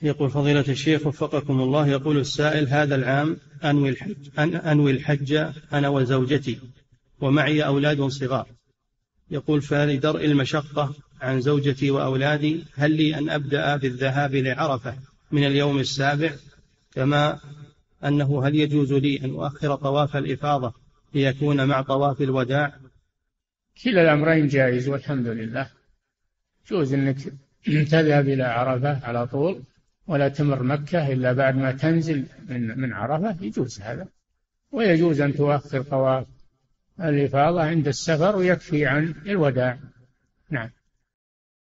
يقول فضيلة الشيخ وفقكم الله، يقول السائل: هذا العام أنوي الحج أنا وزوجتي ومعي أولاد صغار. يقول: فلدرء المشقة عن زوجتي وأولادي هل لي أن أبدأ بالذهاب لعرفة من اليوم السابع، كما أنه هل يجوز لي أن أؤخر طواف الإفاضة ليكون مع طواف الوداع؟ كلا الأمرين جائز والحمد لله. جوز أنك تذهب إلى عرفة على طول ولا تمر مكة إلا بعد ما تنزل من عرفة، يجوز هذا. ويجوز أن تؤخر طواف الإفاضة عند السفر ويكفي عن الوداع. نعم.